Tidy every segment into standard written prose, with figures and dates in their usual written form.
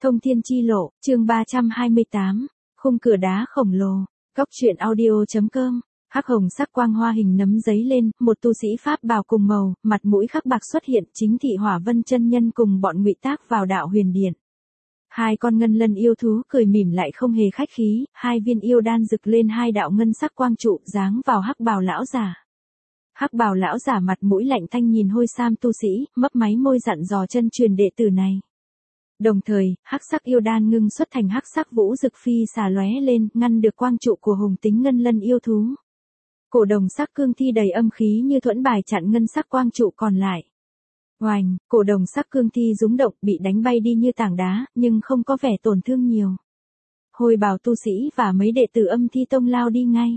Thông thiên chi lộ, chương 328, khung cửa đá khổng lồ, góc truyện audio.com, hắc hồng sắc quang hoa hình nấm giấy lên, một tu sĩ pháp bào cùng màu, mặt mũi khắc bạc xuất hiện, chính thị Hỏa Vân chân nhân cùng bọn ngụy tác vào đạo huyền điện. Hai con ngân lân yêu thú cười mỉm lại không hề khách khí, hai viên yêu đan rực lên hai đạo ngân sắc quang trụ giáng vào hắc bào lão giả. Hắc bào lão giả mặt mũi lạnh thanh nhìn hôi sam tu sĩ, mấp máy môi dặn dò chân truyền đệ tử này. Đồng thời, hắc sắc yêu đan ngưng xuất thành hắc sắc vũ dực phi xà lóe lên, ngăn được quang trụ của hùng tính ngân lân yêu thú. Cổ đồng sắc cương thi đầy âm khí như thuẫn bài chặn ngân sắc quang trụ còn lại. Oành, cổ đồng sắc cương thi rúng động bị đánh bay đi như tảng đá, nhưng không có vẻ tổn thương nhiều. Hồi bào tu sĩ và mấy đệ tử Âm Thi Tông lao đi ngay.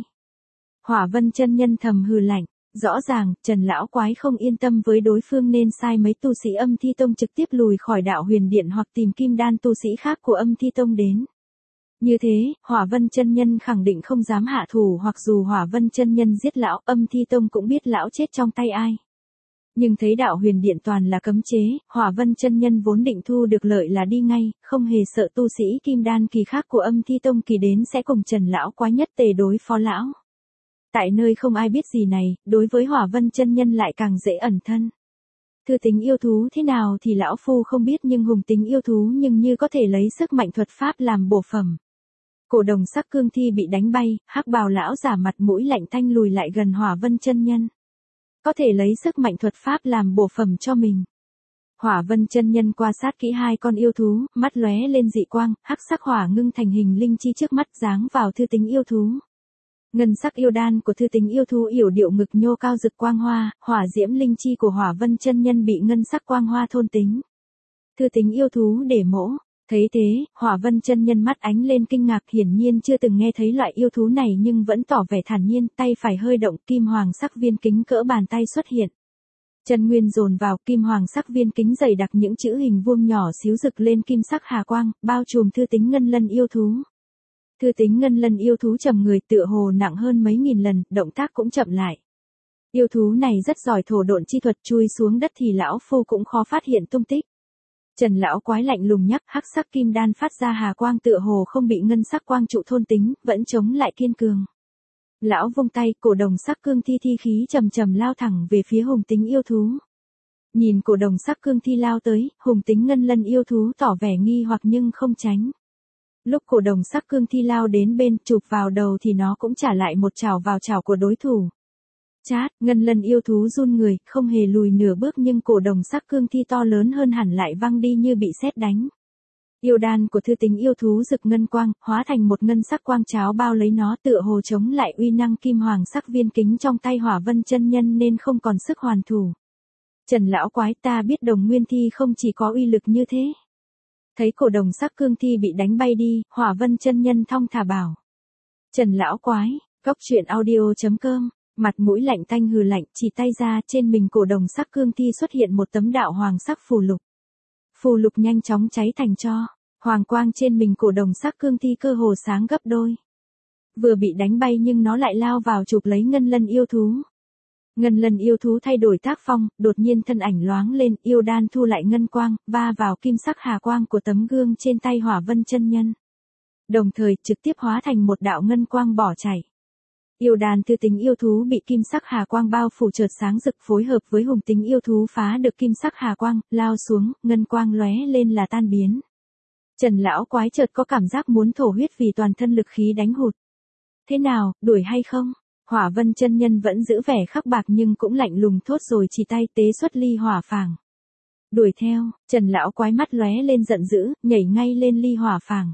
Hỏa Vân chân nhân thầm hừ lạnh. Rõ ràng, Trần Lão Quái không yên tâm với đối phương nên sai mấy tu sĩ Âm Thi Tông trực tiếp lùi khỏi đạo huyền điện hoặc tìm kim đan tu sĩ khác của Âm Thi Tông đến. Như thế, Hỏa Vân chân nhân khẳng định không dám hạ thủ, hoặc dù Hỏa Vân chân nhân giết lão, Âm Thi Tông cũng biết lão chết trong tay ai. Nhưng thấy đạo huyền điện toàn là cấm chế, Hỏa Vân chân nhân vốn định thu được lợi là đi ngay, không hề sợ tu sĩ kim đan kỳ khác của Âm Thi Tông kỳ đến sẽ cùng Trần Lão Quái nhất tề đối phó lão. Tại nơi không ai biết gì này, đối với Hỏa Vân chân nhân lại càng dễ ẩn thân. Thư tính yêu thú thế nào thì lão phu không biết, nhưng hùng tính yêu thú nhưng như có thể lấy sức mạnh thuật pháp làm bổ phẩm. Cổ đồng sắc cương thi bị đánh bay, hắc bào lão giả mặt mũi lạnh thanh lùi lại gần Hỏa Vân chân nhân. Có thể lấy sức mạnh thuật pháp làm bổ phẩm cho mình. Hỏa Vân chân nhân quan sát kỹ hai con yêu thú, mắt lóe lên dị quang, hắc sắc hỏa ngưng thành hình linh chi trước mắt giáng vào thư tính yêu thú. Ngân sắc yêu đan của thư tính yêu thú yểu điệu ngực nhô cao rực quang hoa, hỏa diễm linh chi của Hỏa Vân chân nhân bị ngân sắc quang hoa thôn tính. Thư tính yêu thú để mỗ, thấy thế, Hỏa Vân chân nhân mắt ánh lên kinh ngạc, hiển nhiên chưa từng nghe thấy loại yêu thú này nhưng vẫn tỏ vẻ thản nhiên, tay phải hơi động, kim hoàng sắc viên kính cỡ bàn tay xuất hiện. Chân nguyên dồn vào, kim hoàng sắc viên kính dày đặc những chữ hình vuông nhỏ xíu rực lên kim sắc hà quang, bao trùm thư tính ngân lân yêu thú. Thư tính ngân lân yêu thú trầm người tựa hồ nặng hơn mấy nghìn lần, động tác cũng chậm lại. Yêu thú này rất giỏi thổ độn chi thuật, chui xuống đất thì lão phu cũng khó phát hiện tung tích. Trần Lão Quái lạnh lùng nhắc, hắc sắc kim đan phát ra hà quang tựa hồ không bị ngân sắc quang trụ thôn tính, vẫn chống lại kiên cường. Lão vung tay, cổ đồng sắc cương thi thi khí trầm trầm lao thẳng về phía hùng tính yêu thú. Nhìn cổ đồng sắc cương thi lao tới, hùng tính ngân lân yêu thú tỏ vẻ nghi hoặc nhưng không tránh. Lúc cổ đồng sắc cương thi lao đến bên chụp vào đầu thì nó cũng trả lại một chảo vào chảo của đối thủ. Chát, ngân lân yêu thú run người, không hề lùi nửa bước nhưng cổ đồng sắc cương thi to lớn hơn hẳn lại văng đi như bị sét đánh. Yêu đan của thư tính yêu thú rực ngân quang, hóa thành một ngân sắc quang cháo bao lấy nó tựa hồ chống lại uy năng kim hoàng sắc viên kính trong tay Hỏa Vân chân nhân nên không còn sức hoàn thủ. Trần Lão Quái, ta biết đồng nguyên thi không chỉ có uy lực như thế. Thấy cổ đồng sắc cương thi bị đánh bay đi, Hỏa Vân chân nhân thong thả bảo. Trần Lão Quái, góc truyện audio.com, mặt mũi lạnh tanh hừ lạnh, chỉ tay ra, trên mình cổ đồng sắc cương thi xuất hiện một tấm đạo hoàng sắc phù lục. Phù lục nhanh chóng cháy thành tro, hoàng quang trên mình cổ đồng sắc cương thi cơ hồ sáng gấp đôi. Vừa bị đánh bay nhưng nó lại lao vào chụp lấy ngân lân yêu thú. Ngân lân yêu thú thay đổi tác phong, đột nhiên thân ảnh loáng lên, yêu đan thu lại ngân quang, va vào kim sắc hà quang của tấm gương trên tay Hỏa Vân chân nhân. Đồng thời, trực tiếp hóa thành một đạo ngân quang bỏ chạy. Yêu đan thư tính yêu thú bị kim sắc hà quang bao phủ chợt sáng rực, phối hợp với hùng tính yêu thú phá được kim sắc hà quang, lao xuống, ngân quang lóe lên là tan biến. Trần Lão Quái chợt có cảm giác muốn thổ huyết vì toàn thân lực khí đánh hụt. Thế nào, đuổi hay không? Hỏa Vân chân nhân vẫn giữ vẻ khắc bạc nhưng cũng lạnh lùng thốt rồi chỉ tay tế xuất ly hỏa phàng. Đuổi theo, Trần Lão Quái mắt lóe lên giận dữ, nhảy ngay lên ly hỏa phàng.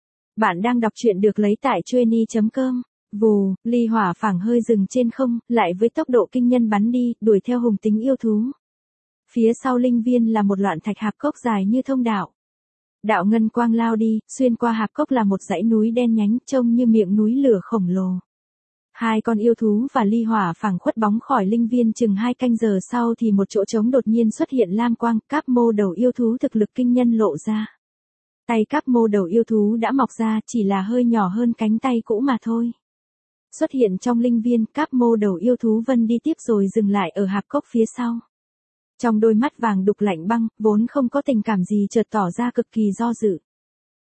Bạn đang đọc truyện được lấy tại trueni.com. Vù, ly hỏa phàng hơi dừng trên không, lại với tốc độ kinh nhân bắn đi, đuổi theo hùng tính yêu thú. Phía sau linh viên là một loạn thạch hạp cốc dài như thông đạo. Đạo ngân quang lao đi, xuyên qua hạp cốc là một dãy núi đen nhánh, trông như miệng núi lửa khổng lồ. Hai con yêu thú và ly hỏa phàng khuất bóng khỏi linh viên chừng 2 canh giờ sau thì một chỗ trống đột nhiên xuất hiện lam quang, cáp mô đầu yêu thú thực lực kinh nhân lộ ra. Tay cáp mô đầu yêu thú đã mọc ra, chỉ là hơi nhỏ hơn cánh tay cũ mà thôi. Xuất hiện trong linh viên, cáp mô đầu yêu thú vân đi tiếp rồi dừng lại ở hạp cốc phía sau. Trong đôi mắt vàng đục lạnh băng, vốn không có tình cảm gì chợt tỏ ra cực kỳ do dự.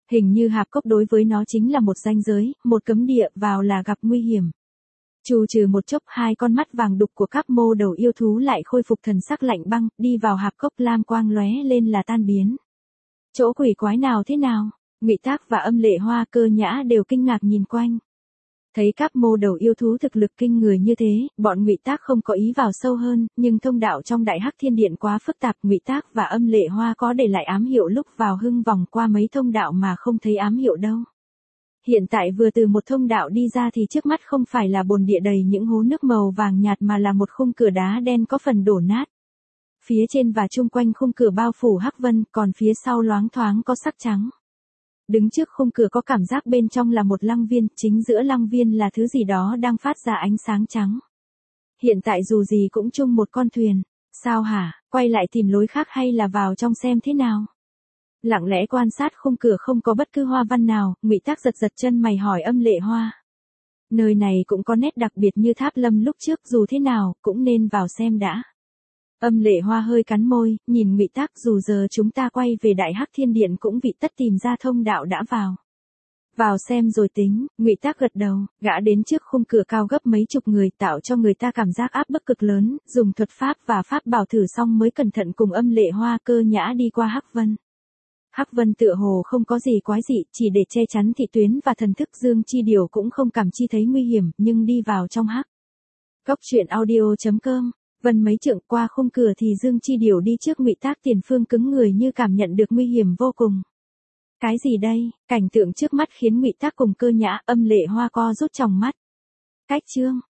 Hình như hạp cốc đối với nó chính là một ranh giới, một cấm địa, vào là gặp nguy hiểm. Trù trừ một chốc, hai con mắt vàng đục của các mô đầu yêu thú lại khôi phục thần sắc lạnh băng, đi vào hạp cốc, lam quang lóe lên là tan biến. Chỗ quỷ quái nào thế nào? Ngụy Tác và Âm Lệ Hoa, Cơ Nhã đều kinh ngạc nhìn quanh. Thấy các mô đầu yêu thú thực lực kinh người như thế, bọn Ngụy Tác không có ý vào sâu hơn, nhưng thông đạo trong Đại Hắc Thiên Điện quá phức tạp, Ngụy Tác và Âm Lệ Hoa có để lại ám hiệu lúc vào hưng vòng qua mấy thông đạo mà không thấy ám hiệu đâu. Hiện tại vừa từ một thông đạo đi ra thì trước mắt không phải là bồn địa đầy những hố nước màu vàng nhạt mà là một khung cửa đá đen có phần đổ nát. Phía trên và chung quanh khung cửa bao phủ hắc vân, còn phía sau loáng thoáng có sắc trắng. Đứng trước khung cửa có cảm giác bên trong là một lăng viên, chính giữa lăng viên là thứ gì đó đang phát ra ánh sáng trắng. Hiện tại dù gì cũng chung một con thuyền. Sao hả, quay lại tìm lối khác hay là vào trong xem thế nào? Lặng lẽ quan sát khung cửa không có bất cứ hoa văn nào, Ngụy Tác giật giật chân mày hỏi Âm Lệ Hoa. Nơi này cũng có nét đặc biệt như Tháp Lâm lúc trước, dù thế nào, cũng nên vào xem đã. Âm Lệ Hoa hơi cắn môi, nhìn Ngụy Tác, dù giờ chúng ta quay về Đại Hắc Thiên Điện cũng vị tất tìm ra thông đạo đã vào. Vào xem rồi tính, Ngụy Tác gật đầu, gã đến trước khung cửa cao gấp mấy chục người, tạo cho người ta cảm giác áp bức cực lớn, dùng thuật pháp và pháp bảo thử xong mới cẩn thận cùng Âm Lệ Hoa, Cơ Nhã đi qua Hắc Vân. Hắc Vân tựa hồ không có gì quái dị, chỉ để che chắn thị tuyến và thần thức, Dương Chi Điều cũng không cảm chi thấy nguy hiểm, nhưng đi vào trong hắc. Góc truyện audio.com. Vân mấy trượng qua khung cửa thì Dương Chi Điều đi trước, Ngụy Tác tiền phương cứng người như cảm nhận được nguy hiểm vô cùng. Cái gì đây? Cảnh tượng trước mắt khiến Ngụy Tác cùng Cơ Nhã, Âm Lệ Hoa co rút tròng mắt. Cách chương